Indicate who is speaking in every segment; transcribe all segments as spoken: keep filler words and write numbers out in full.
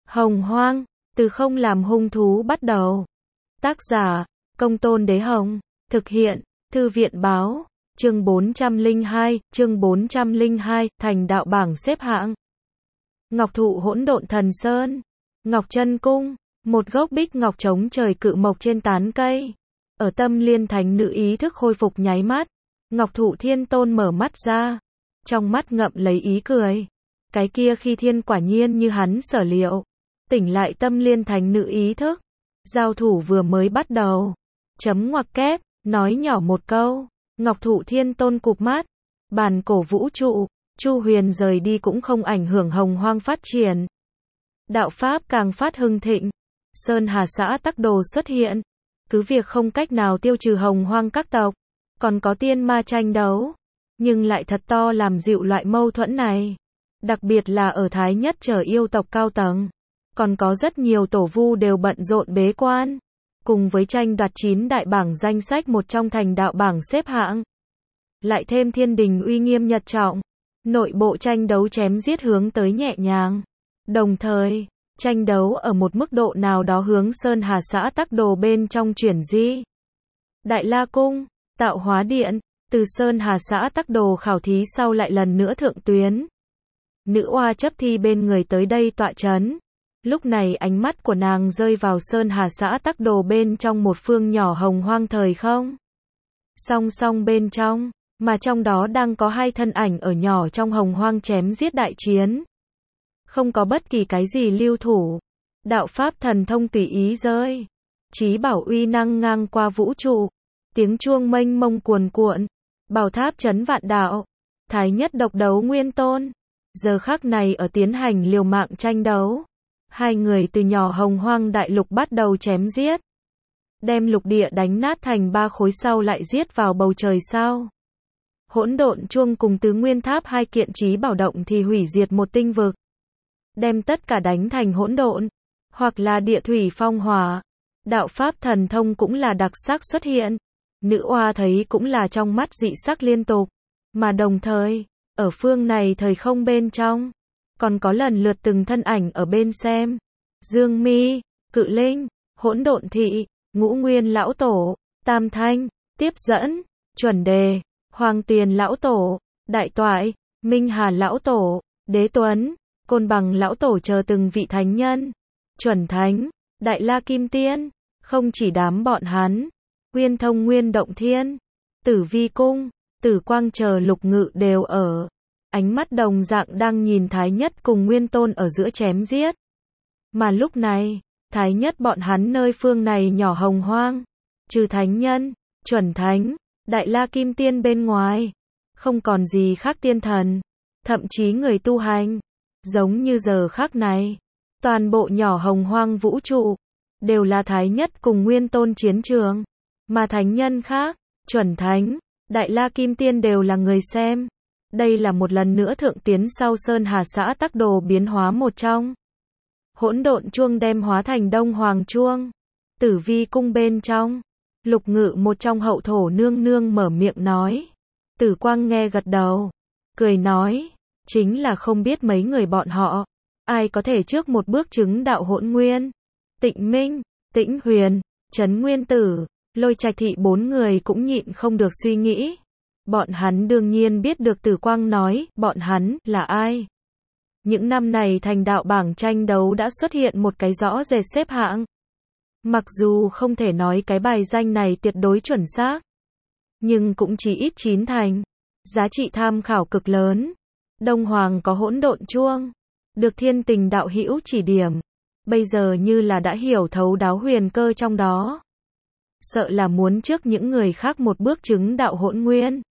Speaker 1: Hồng Hoang, từ không làm hung thú bắt đầu. Tác giả, Công Tôn Đế Hồng. Thực hiện, Thư viện Báo. Chương bốn trăm lẻ hai, chương bốn trăm lẻ hai, thành đạo bảng xếp hạng. Ngọc thụ hỗn độn thần sơn. Ngọc Chân Cung, một gốc bích ngọc chống trời cự mộc trên tán cây. Ở tâm liên thánh nữ ý thức khôi phục nháy mắt, Ngọc Thụ Thiên Tôn mở mắt ra, trong mắt ngậm lấy ý cười. Cái kia khi thiên quả nhiên như hắn sở liệu, tỉnh lại tâm liên thánh nữ ý thức. Giao thủ vừa mới bắt đầu, chấm ngoặc kép, nói nhỏ một câu, Ngọc Thụ Thiên Tôn cụp mắt, bàn cổ vũ trụ, Chu Huyền rời đi cũng không ảnh hưởng Hồng Hoang phát triển. Đạo pháp càng phát hưng thịnh, Sơn Hà xã Tắc Đồ xuất hiện, cứ việc không cách nào tiêu trừ Hồng Hoang các tộc, còn có tiên ma tranh đấu, nhưng lại thật to làm dịu loại mâu thuẫn này. Đặc biệt là ở Thái Nhất trở yêu tộc cao tầng, còn có rất nhiều tổ vu đều bận rộn bế quan, cùng với tranh đoạt chín đại bảng danh sách một trong thành đạo bảng xếp hạng. Lại thêm thiên đình uy nghiêm nhật trọng, nội bộ tranh đấu chém giết hướng tới nhẹ nhàng. Đồng thời, tranh đấu ở một mức độ nào đó hướng Sơn Hà xã Tắc Đồ bên trong chuyển di. Đại La Cung, Tạo Hóa Điện, từ Sơn Hà xã Tắc Đồ khảo thí sau lại lần nữa thượng tuyến. Nữ oa chấp thi bên người tới đây tọa chấn. Lúc này ánh mắt của nàng rơi vào Sơn Hà xã Tắc Đồ bên trong một phương nhỏ Hồng Hoang thời không. Song song bên trong, mà trong đó đang có hai thân ảnh ở nhỏ trong Hồng Hoang chém giết đại chiến. Không có bất kỳ cái gì lưu thủ. Đạo pháp thần thông tùy ý rơi. Chí bảo uy năng ngang qua vũ trụ. Tiếng chuông mênh mông cuồn cuộn. Bảo tháp chấn vạn đạo. Thái Nhất độc đấu Nguyên Tôn. Giờ khắc này ở tiến hành liều mạng tranh đấu. Hai người từ nhỏ Hồng Hoang đại lục bắt đầu chém giết. Đem lục địa đánh nát thành ba khối sau lại giết vào bầu trời sao. Hỗn độn chuông cùng tứ nguyên tháp hai kiện chí bảo động thì hủy diệt một tinh vực. Đem tất cả đánh thành hỗn độn, hoặc là địa thủy phong hỏa. Đạo pháp thần thông cũng là đặc sắc xuất hiện. Nữ oa thấy cũng là trong mắt dị sắc liên tục. Mà đồng thời, ở phương này thời không bên trong, còn có lần lượt từng thân ảnh ở bên xem. Dương Mi, Cự Linh, Hỗn Độn Thị, Ngũ Nguyên Lão Tổ, Tam Thanh, Tiếp Dẫn, Chuẩn Đề, Hoàng Tiền Lão Tổ, Đại Toại, Minh Hà Lão Tổ, Đế Tuấn, Côn Bằng Lão Tổ chờ từng vị thánh nhân, chuẩn thánh, Đại La Kim Tiên, không chỉ đám bọn hắn, Nguyên Thông Nguyên Động Thiên, Tử Vi Cung, Tử Quang chờ lục ngự đều ở. Ánh mắt đồng dạng đang nhìn Thái Nhất cùng Nguyên Tôn ở giữa chém giết. Mà lúc này, Thái Nhất bọn hắn nơi phương này nhỏ Hồng Hoang, trừ thánh nhân, chuẩn thánh, Đại La Kim Tiên bên ngoài, không còn gì khác tiên thần, thậm chí người tu hành. Giống như giờ khắc này, toàn bộ nhỏ Hồng Hoang vũ trụ, đều là Thái Nhất cùng Nguyên Tôn chiến trường. Mà thánh nhân khác, chuẩn thánh, Đại La Kim Tiên đều là người xem. Đây là một lần nữa thượng tiến sau Sơn Hà xã Tắc Đồ biến hóa một trong. Hỗn độn chuông đem hóa thành Đông Hoàng chuông. Tử Vi cung bên trong, lục ngự một trong hậu thổ nương nương mở miệng nói. Tử Quang nghe gật đầu, cười nói, chính là không biết mấy người bọn họ, ai có thể trước một bước chứng đạo hỗn nguyên. Tịnh Minh, Tĩnh Huyền, Trấn Nguyên Tử, Lôi Trạch Thị bốn người cũng nhịn không được suy nghĩ. Bọn hắn đương nhiên biết được Tử Quang nói, bọn hắn là ai. Những năm này thành đạo bảng tranh đấu đã xuất hiện một cái rõ rệt xếp hạng. Mặc dù không thể nói cái bài danh này tuyệt đối chuẩn xác, nhưng cũng chỉ ít chín thành. Giá trị tham khảo cực lớn. Đông Hoàng có hỗn độn chuông, được thiên tình đạo hữu chỉ điểm, bây giờ như là đã hiểu thấu đáo huyền cơ trong đó. Sợ là muốn trước những người khác một bước chứng đạo hỗn nguyên.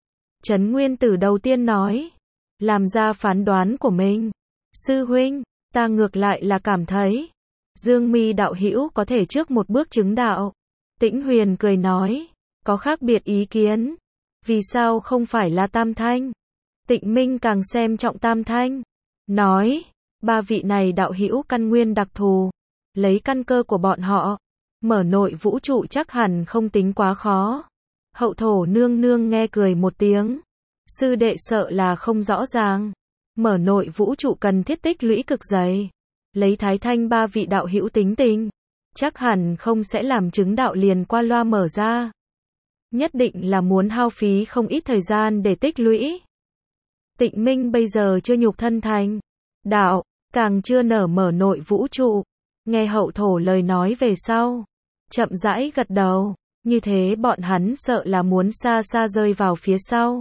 Speaker 1: Trấn Nguyên Tử đầu tiên nói, làm ra phán đoán của mình. Sư huynh, ta ngược lại là cảm thấy, Dương Mi đạo hữu có thể trước một bước chứng đạo. Tĩnh Huyền cười nói, có khác biệt ý kiến. Vì sao không phải là Tam Thanh? Tịnh Minh càng xem trọng Tam Thanh. Nói, ba vị này đạo hữu căn nguyên đặc thù. Lấy căn cơ của bọn họ, mở nội vũ trụ chắc hẳn không tính quá khó. Hậu thổ nương nương nghe cười một tiếng. Sư đệ sợ là không rõ ràng. Mở nội vũ trụ cần thiết tích lũy cực dày. lấy Thái Thanh ba vị đạo hữu tính tình, chắc hẳn không sẽ làm chứng đạo liền qua loa mở ra. Nhất định là muốn hao phí không ít thời gian để tích lũy. Tịnh Minh bây giờ chưa nhục thân thành đạo, càng chưa nở mở nội vũ trụ. Nghe Hậu Thổ lời nói về sau, chậm rãi gật đầu, như thế bọn hắn sợ là muốn xa xa rơi vào phía sau.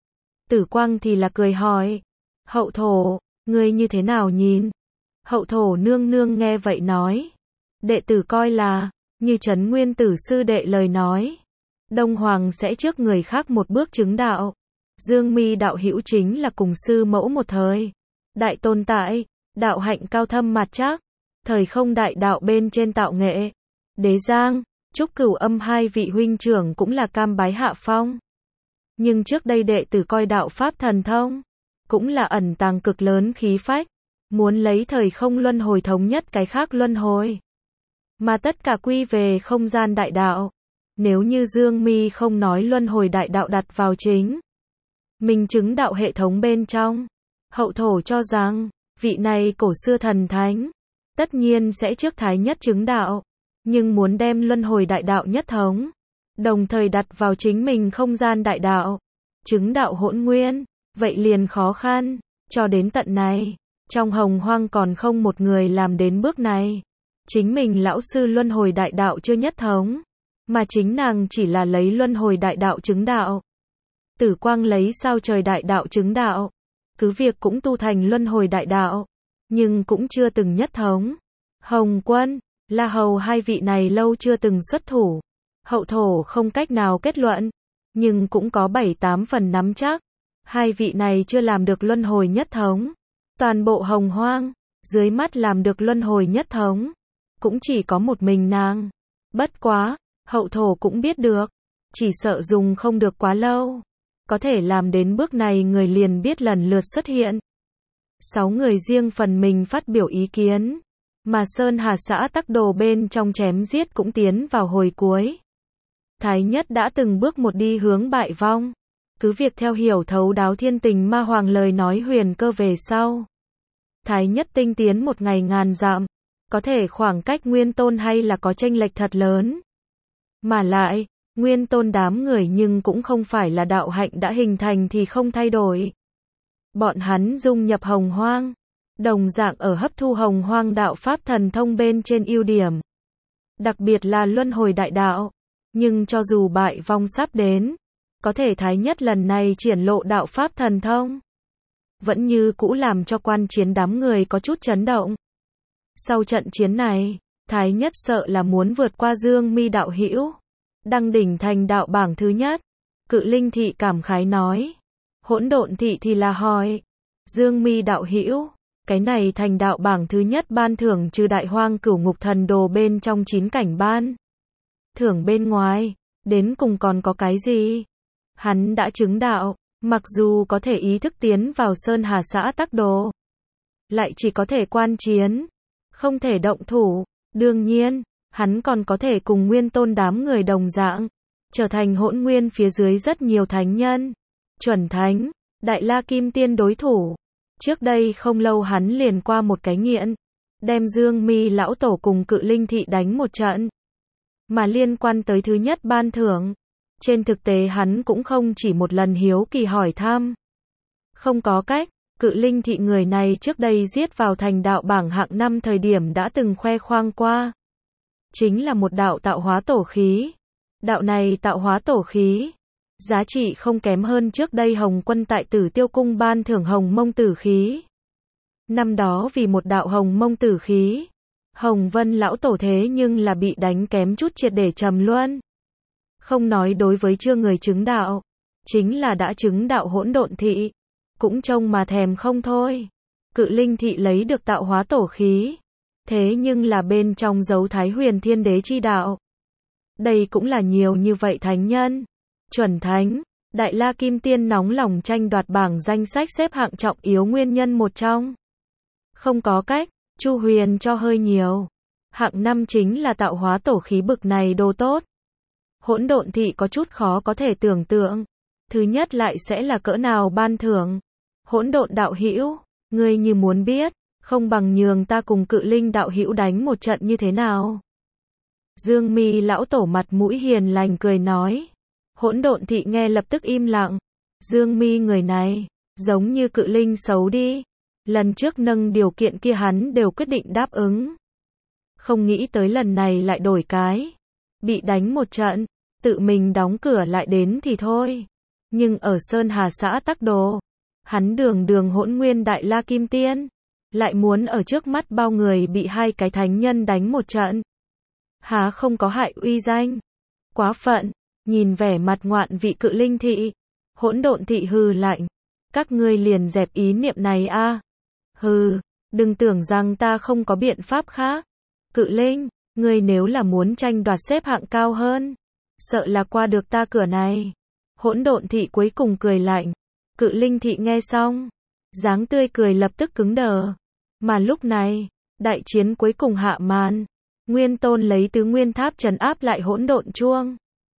Speaker 1: Tử Quang thì là cười hỏi, Hậu Thổ, ngươi như thế nào nhìn? Hậu Thổ nương nương nghe vậy nói, đệ tử coi là, như Trấn Nguyên Tử sư đệ lời nói, Đông Hoàng sẽ trước người khác một bước chứng đạo. Dương Mi đạo hữu chính là cùng sư mẫu một thời, đại tồn tại, đạo hạnh cao thâm mặt chắc, thời không đại đạo bên trên tạo nghệ. Đế Giang, Trúc Cửu Âm hai vị huynh trưởng cũng là cam bái hạ phong. Nhưng trước đây đệ tử coi đạo pháp thần thông, cũng là ẩn tàng cực lớn khí phách, muốn lấy thời không luân hồi thống nhất cái khác luân hồi, mà tất cả quy về không gian đại đạo. Nếu như Dương Mi không nói luân hồi đại đạo đặt vào chính mình chứng đạo hệ thống bên trong, Hậu Thổ cho rằng, vị này cổ xưa thần thánh, tất nhiên sẽ trước thái nhất chứng đạo, nhưng muốn đem luân hồi đại đạo nhất thống, đồng thời đặt vào chính mình không gian đại đạo, chứng đạo hỗn nguyên, vậy liền khó khăn, cho đến tận này, trong hồng hoang còn không một người làm đến bước này. Chính mình lão sư luân hồi đại đạo chưa nhất thống, mà chính nàng chỉ là lấy luân hồi đại đạo chứng đạo. Tử Quang lấy sao trời đại đạo chứng đạo, cứ việc cũng tu thành luân hồi đại đạo, nhưng cũng chưa từng nhất thống. Hồng Quân, La Hầu hai vị này lâu chưa từng xuất thủ. Hậu Thổ không cách nào kết luận, nhưng cũng có bảy tám phần nắm chắc. Hai vị này chưa làm được luân hồi nhất thống. Toàn bộ hồng hoang, dưới mắt làm được luân hồi nhất thống, cũng chỉ có một mình nàng. Bất quá, Hậu Thổ cũng biết được, chỉ sợ dùng không được quá lâu. Có thể làm đến bước này người liền biết lần lượt xuất hiện. Sáu người riêng phần mình phát biểu ý kiến, mà Sơn Hà xã Tắc Đồ bên trong chém giết cũng tiến vào hồi cuối. Thái nhất đã từng bước một đi hướng bại vong, cứ việc theo hiểu thấu đáo thiên tình ma hoàng lời nói huyền cơ về sau. Thái nhất tinh tiến một ngày ngàn dặm, có thể khoảng cách Nguyên Tôn hay là có chênh lệch thật lớn. Mà lại, Nguyên Tôn đám người nhưng cũng không phải là đạo hạnh đã hình thành thì không thay đổi. Bọn hắn dung nhập hồng hoang, đồng dạng ở hấp thu hồng hoang đạo pháp thần thông bên trên ưu điểm. Đặc biệt là luân hồi đại đạo. Nhưng cho dù bại vong sắp đến, có thể Thái nhất lần này triển lộ đạo pháp thần thông, vẫn như cũ làm cho quan chiến đám người có chút chấn động. Sau trận chiến này, Thái nhất sợ là muốn vượt qua Dương Mi đạo hữu, đăng đỉnh thành đạo bảng thứ nhất. Cự Linh thị cảm khái nói. Hỗn Độn thị thì là hỏi, Dương Mi đạo hữu, cái này thành đạo bảng thứ nhất ban thưởng trừ Đại Hoang Cửu Ngục Thần Đồ bên trong chín cảnh ban thưởng bên ngoài, đến cùng còn có cái gì? Hắn đã chứng đạo, mặc dù có thể ý thức tiến vào Sơn Hà xã Tắc Đồ, lại chỉ có thể quan chiến, không thể động thủ. Đương nhiên, hắn còn có thể cùng Nguyên Tôn đám người đồng dạng, trở thành hỗn nguyên phía dưới rất nhiều thánh nhân, chuẩn thánh, Đại La Kim Tiên đối thủ. Trước đây không lâu hắn liền qua một cái nghiện, đem Dương Mi lão tổ cùng Cự Linh thị đánh một trận. Mà liên quan tới thứ nhất ban thưởng, trên thực tế hắn cũng không chỉ một lần hiếu kỳ hỏi thăm. Không có cách, Cự Linh thị người này trước đây giết vào thành đạo bảng hạng năm thời điểm đã từng khoe khoang qua. Chính là một đạo tạo hóa tổ khí. Đạo này tạo hóa tổ khí, giá trị không kém hơn trước đây Hồng Quân tại Tử Tiêu Cung ban thưởng Hồng Mông Tử khí. Năm đó vì một đạo Hồng Mông Tử khí, Hồng Vân lão tổ thế nhưng là bị đánh kém chút triệt để trầm luân. Không nói đối với chưa người chứng đạo, chính là đã chứng đạo Hỗn Độn thị, cũng trông mà thèm không thôi. Cự Linh thị lấy được tạo hóa tổ khí, thế nhưng là bên trong dấu Thái Huyền Thiên Đế chi đạo. Đây cũng là nhiều như vậy thánh nhân, chuẩn thánh, Đại La Kim Tiên nóng lòng tranh đoạt bảng danh sách xếp hạng trọng yếu nguyên nhân một trong. Không có cách, Chu Huyền cho hơi nhiều. Hạng năm chính là tạo hóa tổ khí bực này đồ tốt. Hỗn Độn thị có chút khó có thể tưởng tượng. Thứ nhất lại sẽ là cỡ nào ban thưởng. Hỗn Độn đạo hữu, ngươi như muốn biết, không bằng nhường ta cùng Cự Linh đạo hữu đánh một trận như thế nào? Dương Mi lão tổ mặt mũi hiền lành cười nói. Hỗn Độn Thị nghe lập tức im lặng. Dương Mi người này, giống như Cự Linh xấu đi. Lần trước nâng điều kiện kia hắn đều quyết định đáp ứng. Không nghĩ tới lần này lại đổi cái. Bị đánh một trận, tự mình đóng cửa lại đến thì thôi. Nhưng ở Sơn Hà xã Tắc Đồ, hắn đường đường Hỗn Nguyên Đại La Kim Tiên, lại muốn ở trước mắt bao người bị hai cái thánh nhân đánh một trận. Há không có hại uy danh. Quá phận, nhìn vẻ mặt ngoạn vị Cự Linh Thị. Hỗn Độn Thị hừ lạnh. Các ngươi liền dẹp ý niệm này a. Hừ, đừng tưởng rằng ta không có biện pháp khác. Cự Linh, ngươi nếu là muốn tranh đoạt xếp hạng cao hơn, sợ là qua được ta cửa này. Hỗn Độn Thị cuối cùng cười lạnh. Cự Linh Thị nghe xong, dáng tươi cười lập tức cứng đờ. Mà lúc này, đại chiến cuối cùng hạ màn. Nguyên Tôn lấy tứ nguyên tháp trấn áp lại hỗn độn chuông.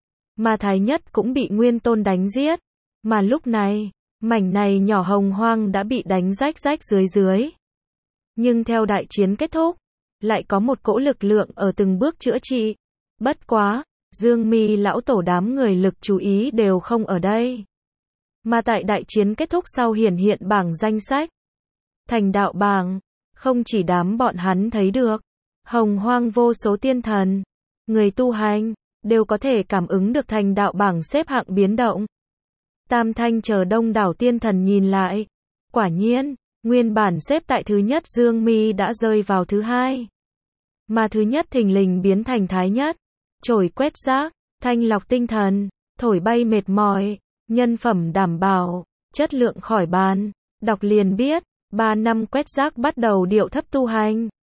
Speaker 1: Mà Thái Nhất cũng bị Nguyên Tôn đánh giết. Mà lúc này, mảnh này nhỏ hồng hoang đã bị đánh rách rách dưới dưới. Nhưng theo đại chiến kết thúc, lại có một cỗ lực lượng ở từng bước chữa trị. Bất quá, Dương Mi lão tổ đám người lực chú ý đều không ở đây. Mà tại đại chiến kết thúc sau hiển hiện bảng danh sách. Thành đạo bảng, không chỉ đám bọn hắn thấy được. Hồng hoang vô số tiên thần, người tu hành, đều có thể cảm ứng được thành đạo bảng xếp hạng biến động. Tam Thanh chờ đông đảo tiên thần nhìn lại. Quả nhiên, nguyên bản xếp tại thứ nhất Dương Mi đã rơi vào thứ hai. Mà thứ nhất thình lình biến thành Thái Nhất. Trổi quét rác, thanh lọc tinh thần, thổi bay mệt mỏi, nhân phẩm đảm bảo, chất lượng khỏi bàn. Đọc liền biết, ba năm quét rác bắt đầu điệu thấp tu hành.